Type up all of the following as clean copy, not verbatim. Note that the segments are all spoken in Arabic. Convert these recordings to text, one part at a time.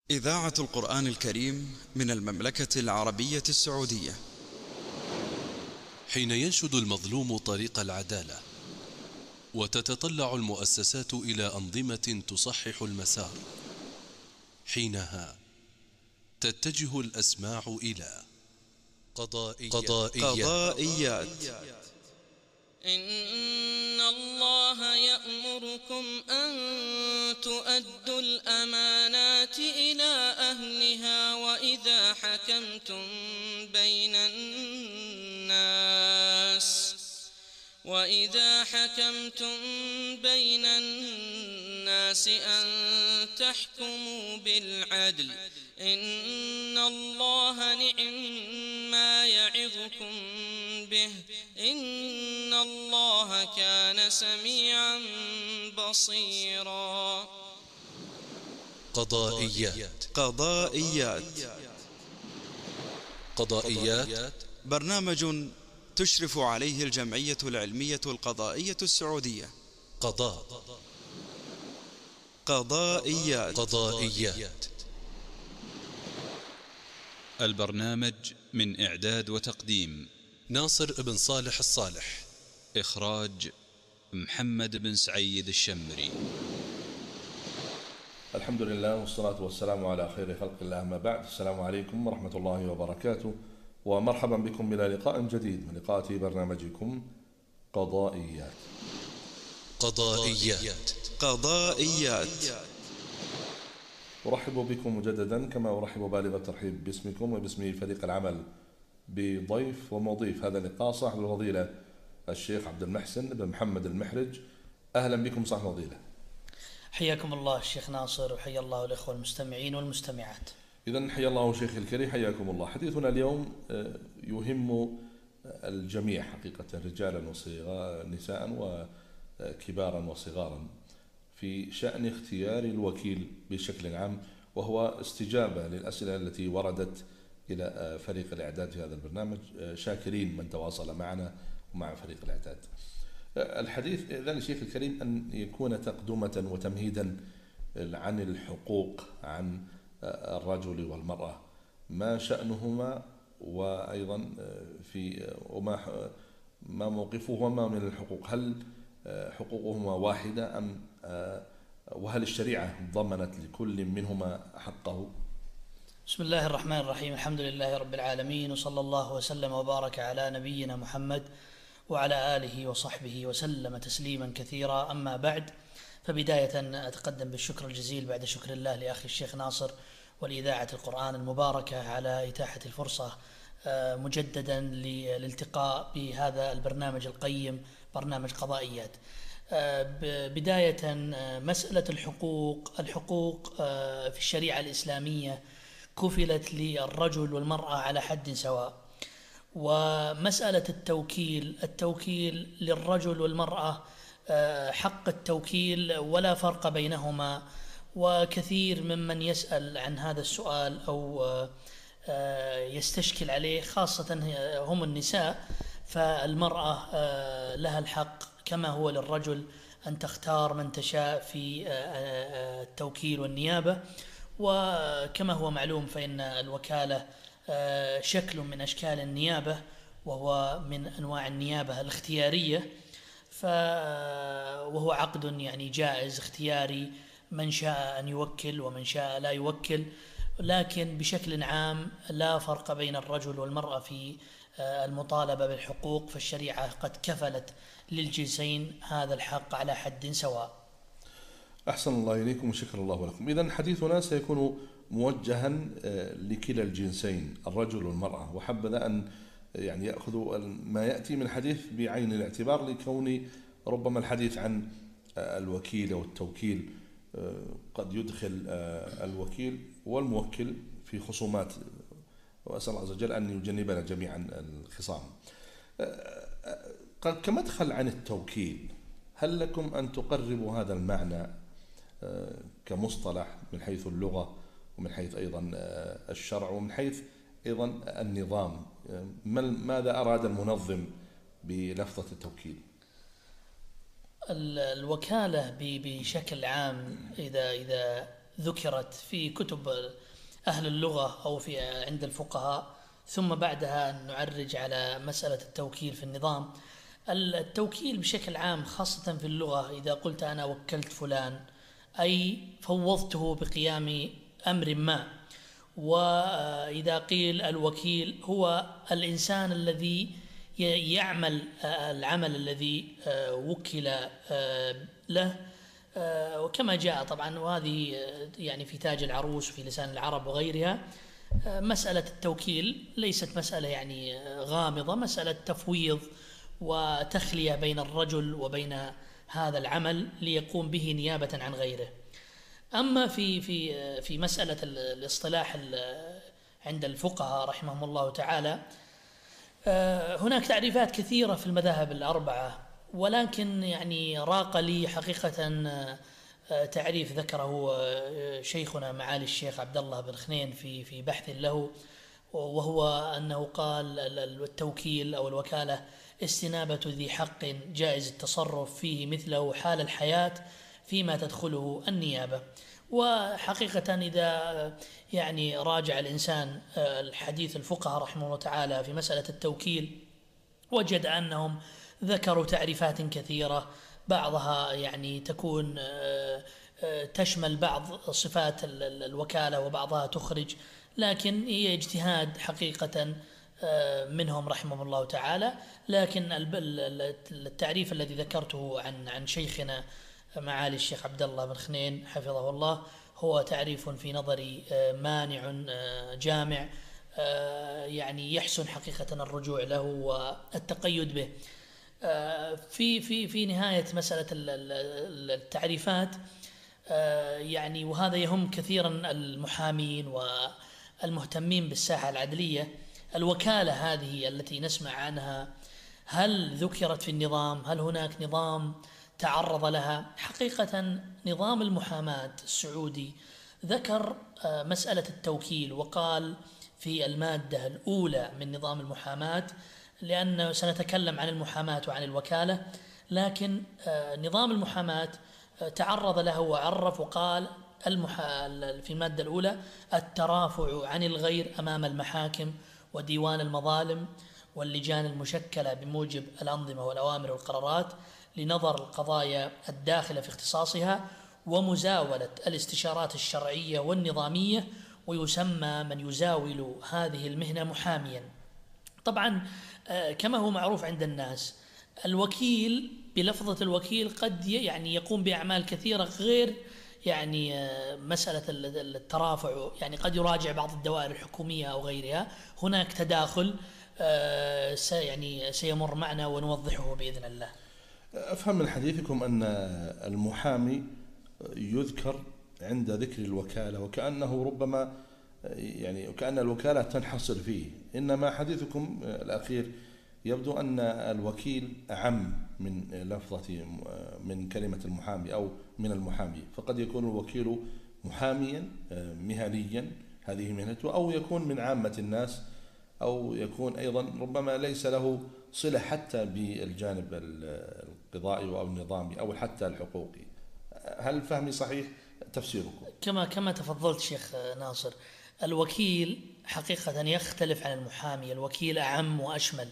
إذاعة القرآن الكريم من المملكة العربية السعودية. حين ينشد المظلوم طريق العدالة وتتطلع المؤسسات إلى أنظمة تصحح المسار، حينها تتجه الأسماع إلى قضائيات. إن الله يأمركم أن تؤدوا الأمانات إلى أهلها وإذا حكمتم بين الناس أن تحكموا بالعدل. إن الله نعم يعظكم به. إن الله كان سميعا بصيرا. قضائيات برنامج تشرف عليه الجمعية العلمية القضائية السعودية. قضائيات. البرنامج من إعداد وتقديم ناصر بن صالح الصالح، إخراج محمد بن سعيد الشمري. الحمد لله والصلاة والسلام على خير خلق الله، ما بعد. السلام عليكم ورحمة الله وبركاته، ومرحبا بكم إلى لقاء جديد من لقاءات برنامجكم قضائيات. أرحب بكم مجددا، كما أرحب بالغ الترحيب باسمكم وباسم فريق العمل بضيف ومضيف هذا اللقاء صاحب الفضيلة الشيخ عبد المحسن بن محمد المحرج. أهلا بكم صاحب الفضيلة. حياكم الله الشيخ ناصر، وحيا الله الإخوة المستمعين والمستمعات. إذن حيا الله شيخ الكريم، حياكم الله. حديثنا اليوم يهم الجميع حقيقة، رجالا ونساء وكبارا وصغارا، في شأن اختيار الوكيل بشكل عام، وهو استجابة للأسئلة التي وردت إلى فريق الإعداد في هذا البرنامج، شاكرين من تواصل معنا ومع فريق الإعداد. الحديث إذن الشيخ الكريم أن يكون تقدمة وتمهيدا عن الحقوق، عن الرجل والمرأة، ما شأنهما، وأيضا ما موقفهما من الحقوق. هل حقوقهما واحدة أم وهل الشريعة ضمنت لكل منهما حقه؟ بسم الله الرحمن الرحيم. الحمد لله رب العالمين، وصلى الله وسلم وبارك على نبينا محمد وعلى آله وصحبه وسلم تسليما كثيرا. أما بعد، فبداية أتقدم بالشكر الجزيل بعد شكر الله لأخي الشيخ ناصر ولإذاعة القرآن المباركة على إتاحة الفرصة مجددا للالتقاء بهذا البرنامج القيم، برنامج قضائيات. بداية، مسألة الحقوق في الشريعة الإسلامية كفلت للرجل والمرأة على حد سواء. ومسألة التوكيل للرجل والمرأة حق التوكيل ولا فرق بينهما. وكثير ممن يسأل عن هذا السؤال أو يستشكل عليه، خاصة هم النساء، فالمرأة لها الحق كما هو للرجل أن تختار من تشاء في التوكيل والنيابة. وكما هو معلوم فإن الوكالة شكل من أشكال النيابة، وهو من أنواع النيابة الاختيارية، وهو عقد يعني جائز اختياري، من شاء أن يوكل ومن شاء لا يوكل. لكن بشكل عام لا فرق بين الرجل والمرأة في المطالبة بالحقوق، فالشريعة قد كفلت للجنسين هذا الحق على حد سواء. أحسن الله إليكم وشكر الله لكم. إذن حديثنا سيكون موجها لكلا الجنسين، الرجل والمرأة، وحبذا أن يعني يأخذوا ما يأتي من الحديث بعين الاعتبار، لكون ربما الحديث عن الوكيل والتوكيل قد يدخل الوكيل والموكل في خصومات، وأسأل الله عز وجل أن يجنبنا جميعا الخصام. كمدخل عن التوكيل، هل لكم أن تقربوا هذا المعنى كمصطلح من حيث اللغة ومن حيث أيضا الشرع ومن حيث أيضا النظام؟ ماذا أراد المنظم بلفظة التوكيل؟ الوكالة بشكل عام إذا ذكرت في كتب أهل اللغة أو في عند الفقهاء، ثم بعدها نعرج على مسألة التوكيل في النظام. التوكيل بشكل عام خاصة في اللغة، إذا قلت أنا وكلت فلان أي فوضته بقيام أمر ما. وإذا قيل الوكيل هو الإنسان الذي يعمل العمل الذي وكل له، وكما جاء طبعا، وهذه يعني في تاج العروس وفي لسان العرب وغيرها. مسألة التوكيل ليست مسألة يعني غامضة، مسألة تفويض وتخلية بين الرجل وبين هذا العمل ليقوم به نيابة عن غيره. أما في مسألة الاصطلاح عند الفقهاء رحمهم الله تعالى، هناك تعريفات كثيرة في المذاهب الأربعة، ولكن يعني راق لي حقيقة تعريف ذكره شيخنا معالي الشيخ عبد الله بن خنين في بحث له، وهو أنه قال التوكيل أو الوكالة استنابة ذي حق جائز التصرف فيه مثله حال الحياة فيما تدخله النيابة. وحقيقة إذا يعني راجع الإنسان الحديث الفقهاء رحمه الله تعالى في مسألة التوكيل، وجد أنهم ذكروا تعريفات كثيرة، بعضها يعني تكون تشمل بعض صفات الوكالة وبعضها تخرج، لكن هي اجتهاد حقيقة منهم رحمه الله تعالى. لكن التعريف الذي ذكرته عن شيخنا معالي الشيخ عبد الله بن خنين حفظه الله هو تعريف في نظري مانع جامع، يعني يحسن حقيقة الرجوع له والتقيد به. في نهاية مسألة التعريفات، يعني وهذا يهم كثيرا المحامين والمهتمين بالساحة العدلية، الوكالة هذه التي نسمع عنها هل ذكرت في النظام؟ هل هناك نظام تعرض لها؟ حقيقة نظام المحاماة السعودي ذكر مسألة التوكيل، وقال في المادة الأولى من نظام المحاماة، لأن سنتكلم عن المحاماة وعن الوكالة، لكن نظام المحاماة تعرض له وعرف وقال في المادة الأولى الترافع عن الغير أمام المحاكم وديوان المظالم واللجان المشكلة بموجب الأنظمة والأوامر والقرارات لنظر القضايا الداخلة في اختصاصها ومزاولة الاستشارات الشرعية والنظامية، ويسمى من يزاول هذه المهنة محاميا. طبعا كما هو معروف عند الناس، الوكيل بلفظة الوكيل قد يعني يقوم بأعمال كثيرة غير يعني مسألة الترافع، يعني قد يراجع بعض الدوائر الحكومية أو غيرها. هناك تداخل يعني سيمر معنا ونوضحه بإذن الله. أفهم من حديثكم أن المحامي يذكر عند ذكر الوكالة، وكأنه ربما يعني وكأن الوكالة تنحصر فيه، إنما حديثكم الأخير يبدو أن الوكيل أعم من لفظة من كلمة المحامي أو من المحامي، فقد يكون الوكيل محاميا مهنيا هذه مهنته، أو يكون من عامة الناس، أو يكون أيضا ربما ليس له صلة حتى بالجانب القضائي أو النظامي أو حتى الحقوقي. هل فهمي صحيح تفسيركم؟ كما تفضلت شيخ ناصر، الوكيل حقيقة يختلف عن المحامي، الوكيل أعم وأشمل.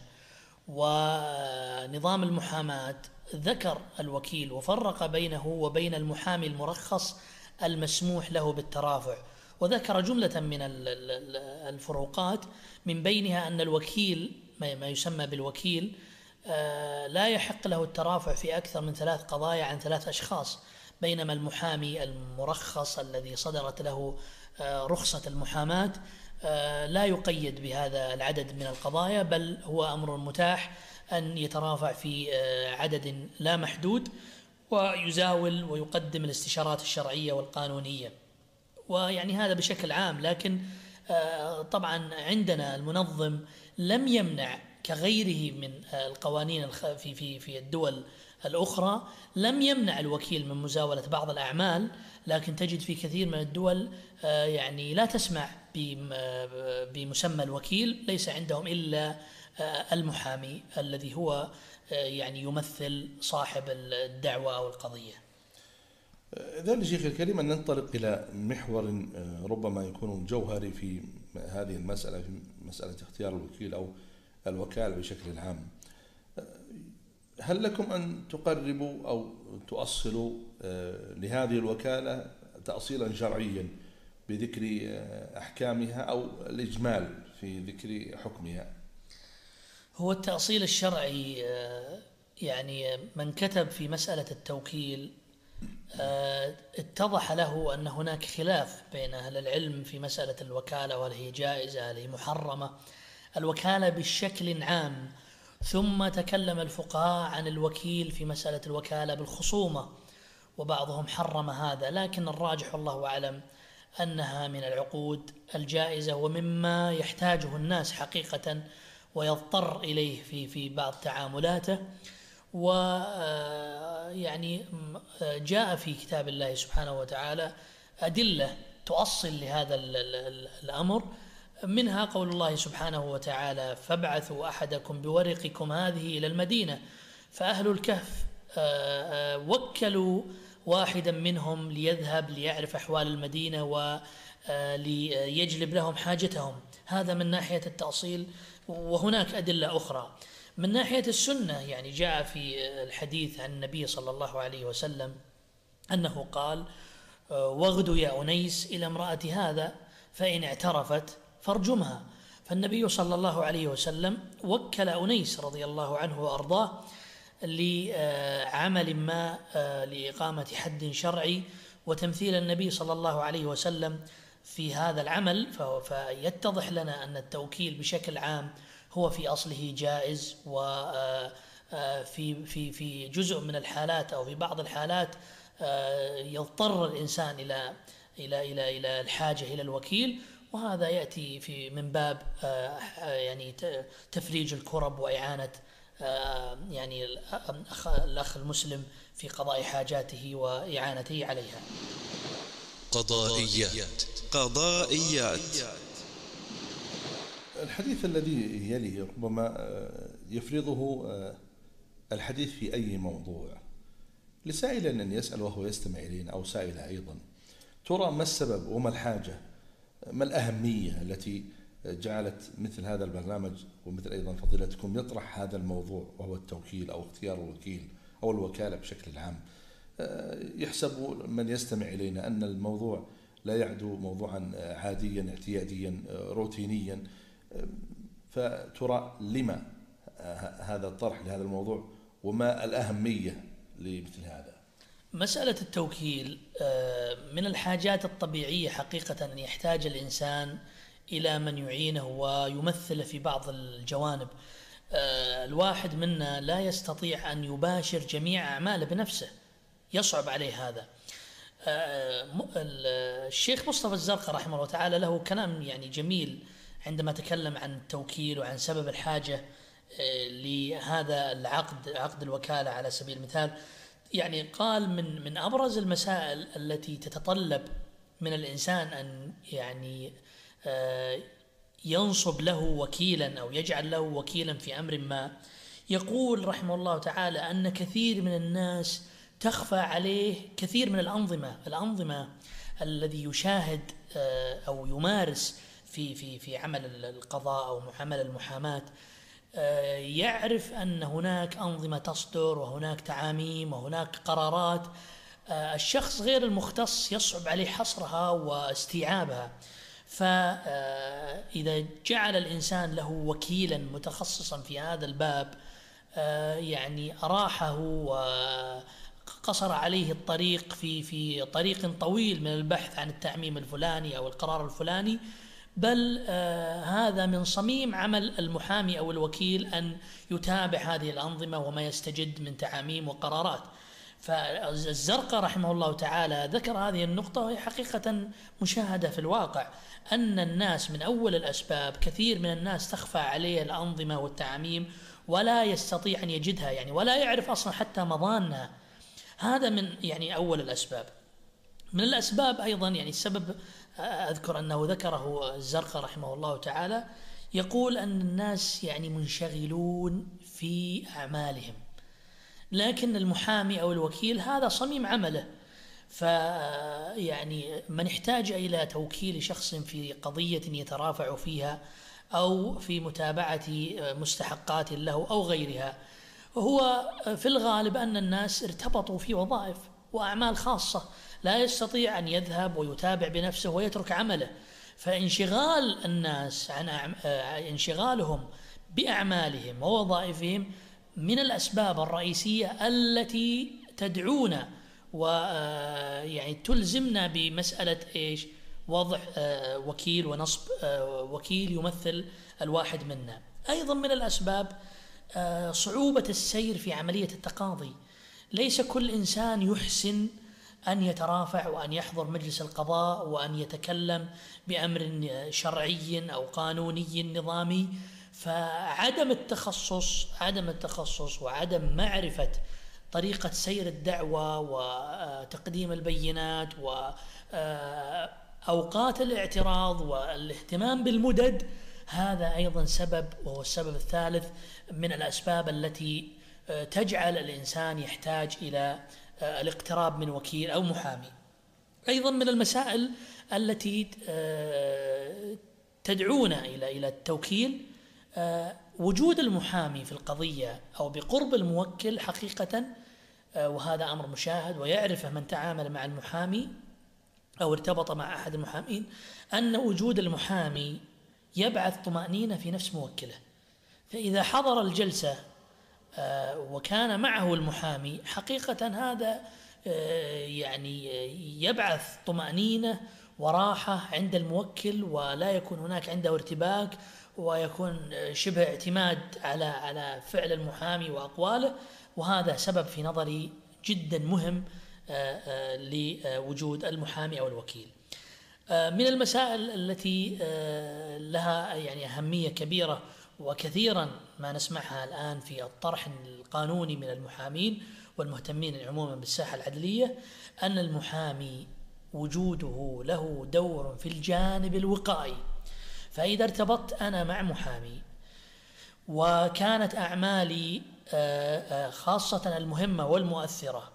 ونظام المحاماة ذكر الوكيل وفرق بينه وبين المحامي المرخص المسموح له بالترافع، وذكر جملة من الفروقات، من بينها أن الوكيل ما يسمى بالوكيل لا يحق له الترافع في أكثر من 3 قضايا عن 3 أشخاص، بينما المحامي المرخص الذي صدرت له رخصة المحاماة لا يقيد بهذا العدد من القضايا، بل هو أمر متاح أن يترافع في عدد لا محدود، ويزاول ويقدم الاستشارات الشرعية والقانونية. ويعني هذا بشكل عام. لكن طبعا عندنا المنظم لم يمنع كغيره من القوانين في الدول الأخرى، لم يمنع الوكيل من مزاولة بعض الأعمال، لكن تجد في كثير من الدول يعني لا تسمع بمسمى الوكيل، ليس عندهم إلا المحامي الذي هو يعني يمثل صاحب الدعوة أو القضية. إذن شيخ الكريم أن ننطلق إلى محور ربما يكون جوهري في هذه المسألة، في مسألة اختيار الوكيل أو الوكالة بشكل عام. هل لكم أن تقربوا أو تؤصلوا لهذه الوكالة تأصيلا شرعيا بذكر أحكامها أو الإجمال في ذكر حكمها؟ هو التأصيل الشرعي يعني من كتب في مسألة التوكيل اتضح له أن هناك خلاف بين أهل العلم في مسألة الوكالة، وهل هي جائزة هل هي محرمة. الوكالة بشكل عام، ثم تكلم الفقهاء عن الوكيل في مسألة الوكالة بالخصومة، وبعضهم حرم هذا، لكن الراجح والله أعلم أنها من العقود الجائزة ومما يحتاجه الناس حقيقة ويضطر إليه في بعض تعاملاته. ويعني جاء في كتاب الله سبحانه وتعالى أدلة تؤصل لهذا الأمر، منها قول الله سبحانه وتعالى: فابعثوا أحدكم بورقكم هذه إلى المدينة. فأهل الكهف وكلوا واحدا منهم ليذهب ليعرف أحوال المدينة وليجلب لهم حاجتهم. هذا من ناحية التأصيل، وهناك أدلة أخرى. من ناحية السنة يعني جاء في الحديث عن النبي صلى الله عليه وسلم أنه قال: واغدوا يا أنيس إلى امرأة هذا فإن اعترفت فارجمها. فالنبي صلى الله عليه وسلم وكل أنيس رضي الله عنه وأرضاه لعمل ما لإقامة حد شرعي وتمثيل النبي صلى الله عليه وسلم في هذا العمل. فيتضح لنا أن التوكيل بشكل عام هو في أصله جائز، وفي في جزء من الحالات أو في بعض الحالات يضطر الإنسان إلى الحاجة إلى الوكيل، وهذا يأتي من باب يعني تفريج الكرب وإعانة يعني الأخ المسلم في قضاء حاجاته وإعانته عليها. قضائيات. الحديث الذي يلي ربما يفرضه الحديث في أي موضوع لسائل أن يسأل وهو يستمع إلينا أو سائلة أيضا: ترى ما السبب وما الحاجة، ما الأهمية التي جعلت مثل هذا البرنامج ومثل أيضا فضيلتكم يطرح هذا الموضوع وهو التوكيل أو اختيار الوكيل أو الوكالة بشكل عام؟ يحسب من يستمع إلينا أن الموضوع لا يعدو موضوعا عاديا اعتياديا روتينيا، فترى لما هذا الطرح لهذا الموضوع وما الأهمية لمثل هذا؟ مسألة التوكيل من الحاجات الطبيعية حقيقة أن يحتاج الإنسان إلى من يعينه ويمثل في بعض الجوانب. الواحد منا لا يستطيع أن يباشر جميع أعماله بنفسه، يصعب عليه هذا. الشيخ مصطفى الزرقاء رحمه الله تعالى له كلام يعني جميل عندما تكلم عن التوكيل وعن سبب الحاجة لهذا العقد، عقد الوكالة على سبيل المثال. يعني قال من أبرز المسائل التي تتطلب من الإنسان أن يعني ينصب له وكيلا أو يجعل له وكيلا في أمر ما. يقول رحمه الله تعالى أن كثير من الناس تخفى عليه كثير من الأنظمة الذي يشاهد أو يمارس في عمل القضاء أو عمل المحاماة، يعرف أن هناك أنظمة تصدر وهناك تعاميم وهناك قرارات الشخص غير المختص يصعب عليه حصرها واستيعابها. فإذا جعل الإنسان له وكيلا متخصصا في هذا الباب يعني أراحه وقصر عليه الطريق في طريق طويل من البحث عن التعميم الفلاني أو القرار الفلاني، بل هذا من صميم عمل المحامي أو الوكيل أن يتابع هذه الأنظمة وما يستجد من تعاميم وقرارات. فالزرقاء رحمه الله تعالى ذكر هذه النقطة، وهي حقيقة مشاهدة في الواقع، أن الناس من أول الأسباب كثير من الناس تخفى عليه الأنظمة والتعاميم ولا يستطيع أن يجدها، يعني ولا يعرف أصلا حتى مضانها. هذا من يعني أول الأسباب. من الأسباب أيضا يعني السبب أذكر أنه ذكره الزرقاء رحمه الله تعالى، يقول أن الناس يعني منشغلون في أعمالهم، لكن المحامي أو الوكيل هذا صميم عمله، فيعني من احتاج إلى توكيل شخص في قضية يترافع فيها أو في متابعة مستحقات له أو غيرها، هو في الغالب أن الناس ارتبطوا في وظائف وأعمال خاصة، لا يستطيع أن يذهب ويتابع بنفسه ويترك عمله. فانشغال الناس عن انشغالهم بأعمالهم ووظائفهم من الأسباب الرئيسية التي تدعونا ويعني تلزمنا بمسألة إيش؟ وضع وكيل ونصب وكيل يمثل الواحد منا. أيضا من الأسباب صعوبة السير في عملية التقاضي. ليس كل إنسان يحسن أن يترافع وأن يحضر مجلس القضاء وأن يتكلم بأمر شرعي أو قانوني نظامي. فعدم التخصص وعدم معرفة طريقة سير الدعوة وتقديم البينات وأوقات الاعتراض والاهتمام بالمدد، هذا أيضا سبب، وهو السبب الثالث من الأسباب التي تجعل الإنسان يحتاج إلى الاقتراب من وكيل أو محامي. أيضا من المسائل التي تدعونا إلى التوكيل وجود المحامي في القضية أو بقرب الموكل حقيقة، وهذا أمر مشاهد ويعرفه من تعامل مع المحامي أو ارتبط مع أحد المحامين، أن وجود المحامي يبعث طمأنينة في نفس موكله. فإذا حضر الجلسة وكان معه المحامي، حقيقة هذا يعني يبعث طمأنينة وراحة عند الموكل، ولا يكون هناك عنده ارتباك، ويكون شبه اعتماد على فعل المحامي وأقواله. وهذا سبب في نظري جدا مهم لوجود المحامي أو الوكيل. من المسائل التي لها يعني أهمية كبيرة وكثيرا ما نسمعها الآن في الطرح القانوني من المحامين والمهتمين عموما بالساحة العدلية، أن المحامي وجوده له دور في الجانب الوقائي. فإذا ارتبطت أنا مع محامي وكانت أعمالي خاصة المهمة والمؤثرة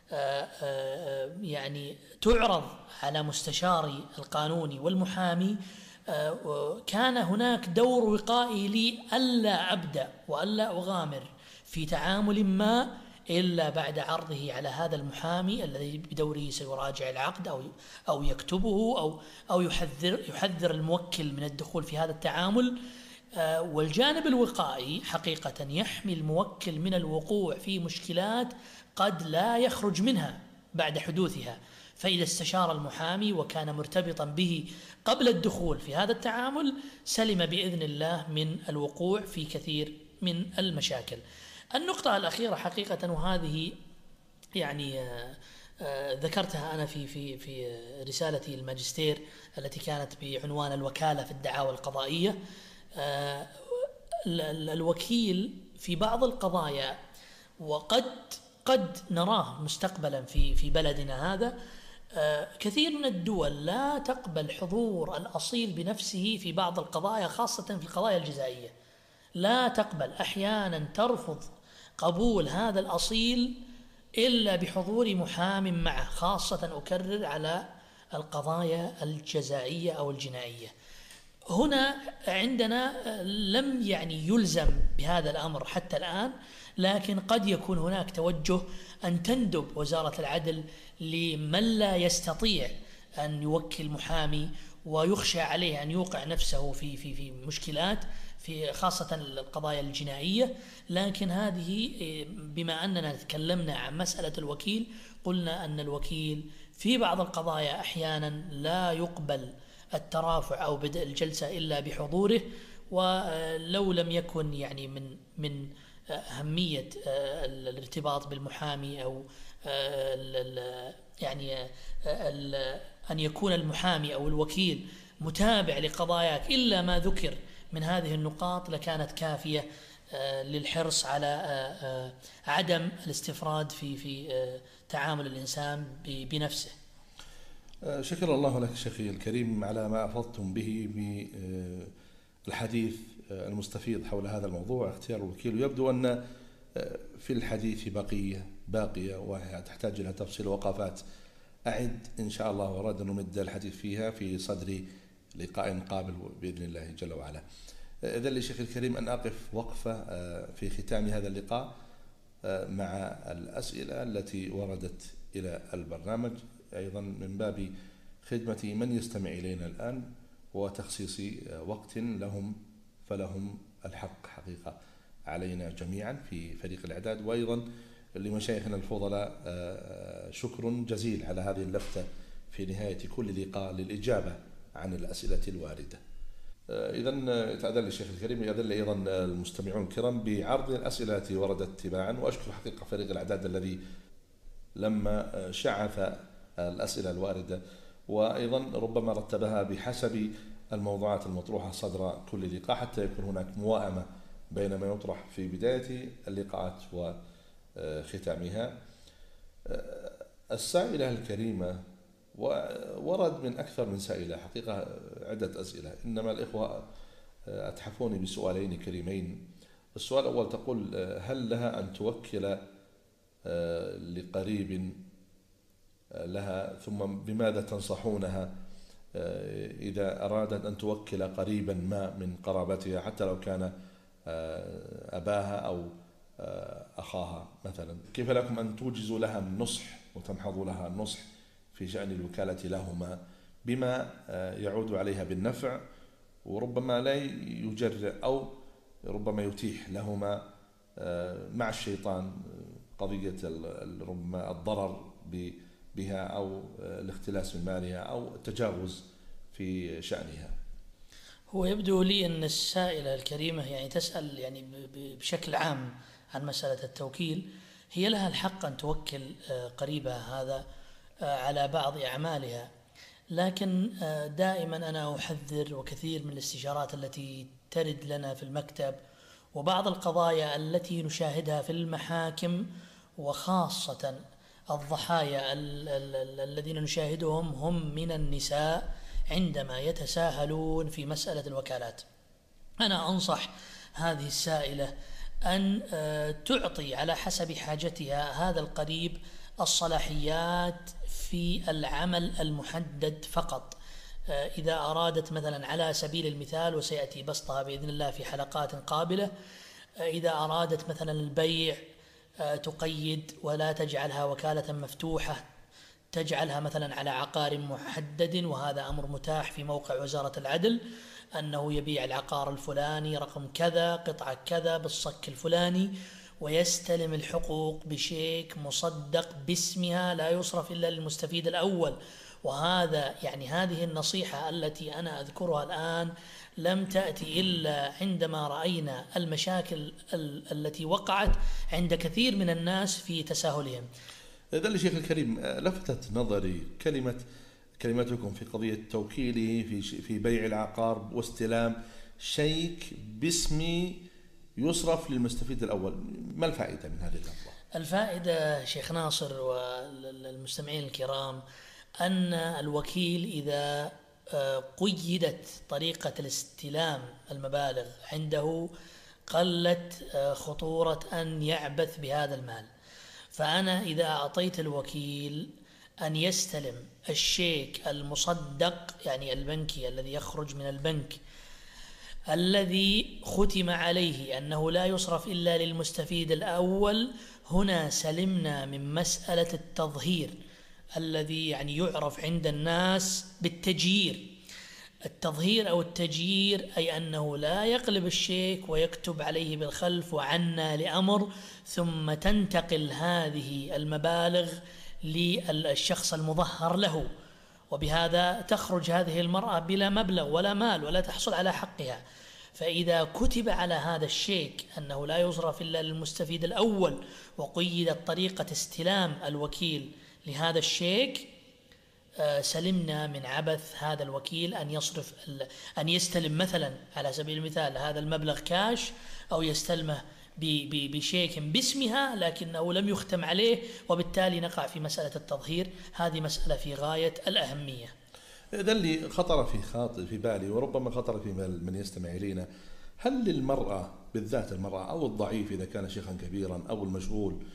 يعني تعرض على مستشاري القانوني والمحامي، كان هناك دور وقائي لي ألا أبدأ وألا أغامر في تعامل ما إلا بعد عرضه على هذا المحامي الذي بدوره سيراجع العقد أو يكتبه أو يحذر الموكل من الدخول في هذا التعامل. والجانب الوقائي حقيقة يحمي الموكل من الوقوع في مشكلات قد لا يخرج منها بعد حدوثها. فإذا استشار المحامي وكان مرتبطا به قبل الدخول في هذا التعامل، سلم بإذن الله من الوقوع في كثير من المشاكل. النقطة الأخيرة حقيقة، وهذه يعني ذكرتها أنا في رسالتي الماجستير التي كانت بعنوان الوكالة في الدعاوى القضائية. الوكيل في بعض القضايا، وقد نراه مستقبلا في بلدنا هذا، كثير من الدول لا تقبل حضور الأصيل بنفسه في بعض القضايا، خاصة في القضايا الجزائية. لا تقبل، أحيانا ترفض قبول هذا الأصيل إلا بحضور محام معه، خاصة أكرر على القضايا الجزائية أو الجنائية. هنا عندنا لم يعني يلزم بهذا الأمر حتى الآن، لكن قد يكون هناك توجه أن تندب وزارة العدل لمن لا يستطيع أن يوكل محامي ويخشى عليه أن يوقع نفسه في مشكلات في خاصة القضايا الجنائية. لكن هذه بما أننا تكلمنا عن مسألة الوكيل، قلنا أن الوكيل في بعض القضايا أحيانا لا يقبل الترافع أو بدء الجلسة إلا بحضوره. ولو لم يكن يعني من أهمية الارتباط بالمحامي أو يعني أن يكون المحامي أو الوكيل متابع لقضاياك إلا ما ذكر من هذه النقاط، لكانت كافية للحرص على عدم الاستفراد في تعامل الإنسان بنفسه. شكر الله لك شيخي الكريم على ما أفضتم به بالحديث المستفيض حول هذا الموضوع، اختيار الوكيل. ويبدو أن في الحديث باقية وتحتاج إلى تفصيل وقفات أعد إن شاء الله ورد أن نمد الحديث فيها في صدر لقاء قابل بإذن الله جل وعلا. إذن لشيخ الكريم أن أقف وقفة في ختام هذا اللقاء مع الأسئلة التي وردت إلى البرنامج، أيضا من باب خدمة من يستمع إلينا الآن وتخصيص وقت لهم، فلهم الحق حقيقة علينا جميعا في فريق الإعداد، وأيضا لمشايخنا الفضلاء شكر جزيل على هذه اللفتة في نهاية كل لقاء للإجابة عن الأسئلة الواردة. إذن تأذن الشيخ الكريم، يأذن أيضا المستمعون الكرام بعرض الأسئلة التي وردت تباعا، وأشكر حقيقة فريق الإعداد الذي لما شعث الأسئلة الواردة وأيضا ربما رتبها بحسب الموضوعات المطروحة صدر كل لقاء، حتى يكون هناك موائمة بين ما يطرح في بداية اللقاءات وختامها. السائلة الكريمة ورد من أكثر من سائلة حقيقة عدة أسئلة، إنما الإخوة أتحفوني بسؤالين كريمين. السؤال الأول تقول: هل لها أن توكل لقريب لها، ثم بماذا تنصحونها إذا أرادت أن توكل قريبا ما من قرابتها حتى لو كان أباها أو أخاها مثلا؟ كيف لكم أن توجزوا لها النصح وتمحضوا لها النصح في شأن الوكالة لهما بما يعود عليها بالنفع، وربما لا يجرئ أو ربما يتيح لهما مع الشيطان قضية ربما الضرر بها أو الاختلاس من مالها أو التجاوز في شأنها؟ هو يبدو لي أن السائلة الكريمة يعني تسأل يعني بشكل عام عن مسألة التوكيل. هي لها الحق أن توكل قريبها هذا على بعض أعمالها، لكن دائما أنا أحذر، وكثير من الاستشارات التي ترد لنا في المكتب وبعض القضايا التي نشاهدها في المحاكم، وخاصة الضحايا الذين نشاهدهم هم من النساء عندما يتساهلون في مسألة الوكالات. أنا أنصح هذه السائلة أن تعطي على حسب حاجتها هذا القريب الصلاحيات في العمل المحدد فقط. إذا أرادت مثلا على سبيل المثال، وسيأتي بسطها بإذن الله في حلقات قابلة، إذا أرادت مثلا البيع تقيد ولا تجعلها وكالة مفتوحة، تجعلها مثلا على عقار محدد، وهذا أمر متاح في موقع وزارة العدل، أنه يبيع العقار الفلاني رقم كذا قطعة كذا بالصك الفلاني، ويستلم الحقوق بشيك مصدق باسمها لا يصرف إلا للمستفيد الأول. وهذا يعني هذه النصيحة التي أنا أذكرها الآن لم تأتي إلا عندما رأينا المشاكل التي وقعت عند كثير من الناس في تساهلهم. إذن الشيخ الكريم، لفتت نظري كلمتكم في قضية توكيله في بيع العقار واستلام شيك باسمي يصرف للمستفيد الأول. ما الفائدة من هذه اللفظة؟ الفائدة شيخ ناصر والمستمعين الكرام أن الوكيل إذا قيدت طريقة الاستلام المبالغ عنده قلت خطورة أن يعبث بهذا المال. فأنا إذا أعطيت الوكيل أن يستلم الشيك المصدق، يعني البنكي الذي يخرج من البنك الذي ختم عليه أنه لا يصرف إلا للمستفيد الأول، هنا سلمنا من مسألة التظهير الذي يعني يعرف عند الناس بالتجيير. التظهير أو التجيير أي أنه لا يقلب الشيك ويكتب عليه بالخلف وعنا لأمر، ثم تنتقل هذه المبالغ للشخص المظهر له، وبهذا تخرج هذه المرأة بلا مبلغ ولا مال ولا تحصل على حقها. فإذا كتب على هذا الشيك أنه لا يصرف إلا للمستفيد الأول، وقيدت طريقة استلام الوكيل لهذا الشيك، سلمنا من عبث هذا الوكيل أن يستلم مثلا على سبيل المثال هذا المبلغ كاش، أو يستلمه بشيك باسمها لكنه لم يختم عليه، وبالتالي نقع في مسألة التظهير. هذه مسألة في غاية الأهمية. إذا اللي خطر في بالي وربما خطر في بال من يستمع إلينا، هل للمرأة بالذات المرأة أو الضعيف إذا كان شيخا كبيرا أو المشغول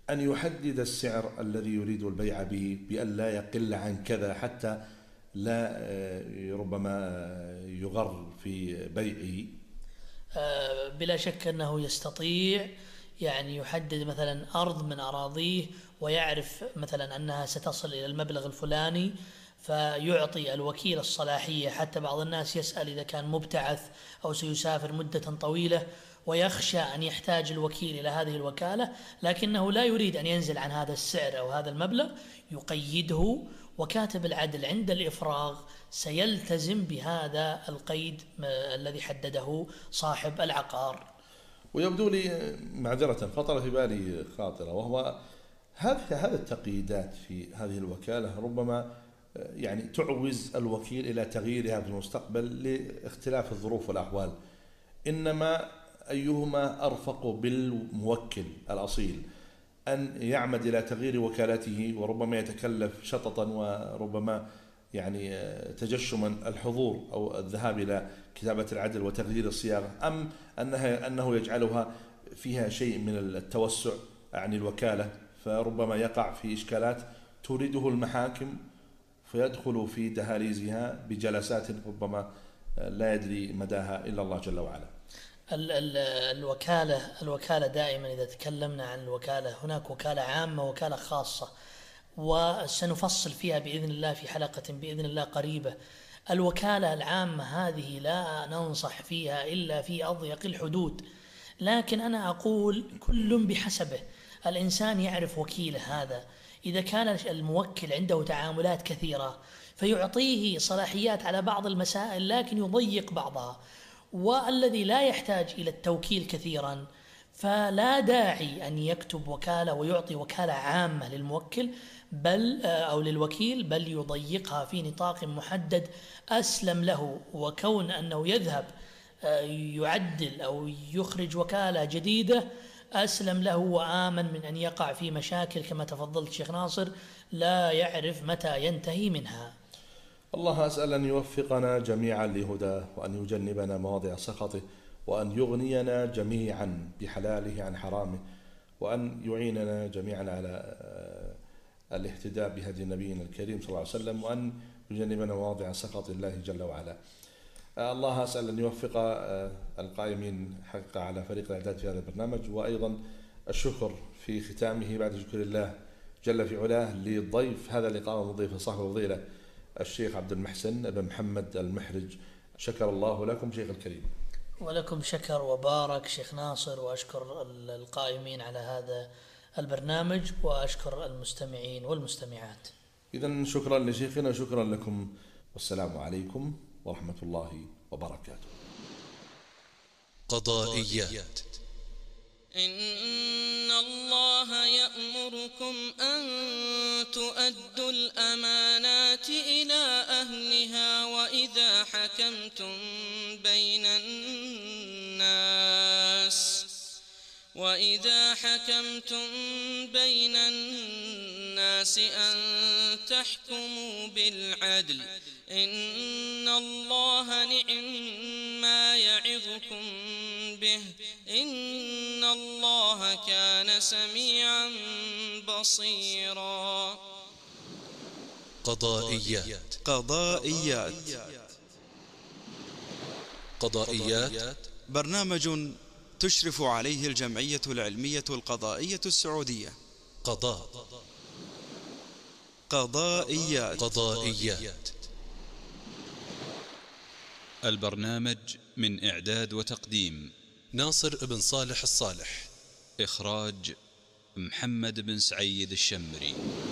أن يحدد السعر الذي يريد البيع به بأن لا يقل عن كذا حتى لا ربما يغر في بيعه؟ بلا شك أنه يستطيع يعني يحدد مثلا أرض من أراضيه ويعرف مثلا أنها ستصل إلى المبلغ الفلاني، فيعطي الوكيل الصلاحية. حتى بعض الناس يسأل إذا كان مبتعث أو سيسافر مدة طويلة ويخشى أن يحتاج الوكيل إلى هذه الوكالة، لكنه لا يريد أن ينزل عن هذا السعر أو هذا المبلغ، يقيده، وكاتب العدل عند الإفراغ سيلتزم بهذا القيد الذي حدده صاحب العقار. ويبدو لي معذرة خطر في بالي خاطرة، وهو هذه التقييدات في هذه الوكالة ربما يعني تعوز الوكيل إلى تغييرها في المستقبل لاختلاف الظروف والأحوال، إنما أيهما أرفق بالموكل الأصيل أن يعمد إلى تغيير وكالته وربما يتكلف شططا وربما يعني تجشما الحضور أو الذهاب إلى كتابة العدل وتغيير الصياغة، أم أنه يجعلها فيها شيء من التوسع عن الوكالة، فربما يقع في إشكالات تريده المحاكم فيدخل في دهاليزها بجلسات ربما لا يدري مداها إلا الله جل وعلا. الوكالة دائما إذا تكلمنا عن الوكالة هناك وكالة عامة ووكالة خاصة، وسنفصل فيها بإذن الله في حلقة بإذن الله قريبة. الوكالة العامة هذه لا ننصح فيها إلا في أضيق الحدود، لكن أنا أقول كل بحسبه. الإنسان يعرف وكيله هذا، إذا كان الموكل عنده تعاملات كثيرة فيعطيه صلاحيات على بعض المسائل لكن يضيق بعضها، والذي لا يحتاج إلى التوكيل كثيرا فلا داعي أن يكتب وكالة ويعطي وكالة عامة للموكل أو للوكيل، بل يضيقها في نطاق محدد أسلم له. وكون أنه يذهب يعدل أو يخرج وكالة جديدة أسلم له وآمن من أن يقع في مشاكل كما تفضلت شيخ ناصر لا يعرف متى ينتهي منها. الله أسأل أن يوفقنا جميعا لهداه، وأن يجنبنا مواضع سخطه، وأن يغنينا جميعا بحلاله عن حرامه، وأن يعيننا جميعا على الاهتداء بهدي نبينا الكريم صلى الله عليه وسلم، وأن يجنبنا مواضع سخط الله جل وعلا. الله أسأل أن يوفق القائمين حق على فريق الإعداد في هذا البرنامج، وأيضا الشكر في ختامه بعد شكر الله جل في علاه لضيف هذا اللقاء ومضيف صاحب الفضيلة الشيخ عبد المحسن بن محمد المحرج. شكر الله لكم شيخ الكريم. ولكم شكر وبارك شيخ ناصر، وأشكر القائمين على هذا البرنامج، وأشكر المستمعين والمستمعات. إذن شكرا لشيخنا، شكرا لكم، والسلام عليكم ورحمة الله وبركاته. قضائيات. إن الله يأمركم أن تؤدوا الأمانات إلى أهلها وإذا حكمتم بين الناس أن تحكموا بالعدل إن الله نعم يعظكم به إن الله كان سميعا بصيرا. قضائيات برنامج تشرف عليه الجمعية العلمية القضائية السعودية. قضائيات. البرنامج من إعداد وتقديم ناصر بن صالح الصالح، إخراج محمد بن سعيد الشمري.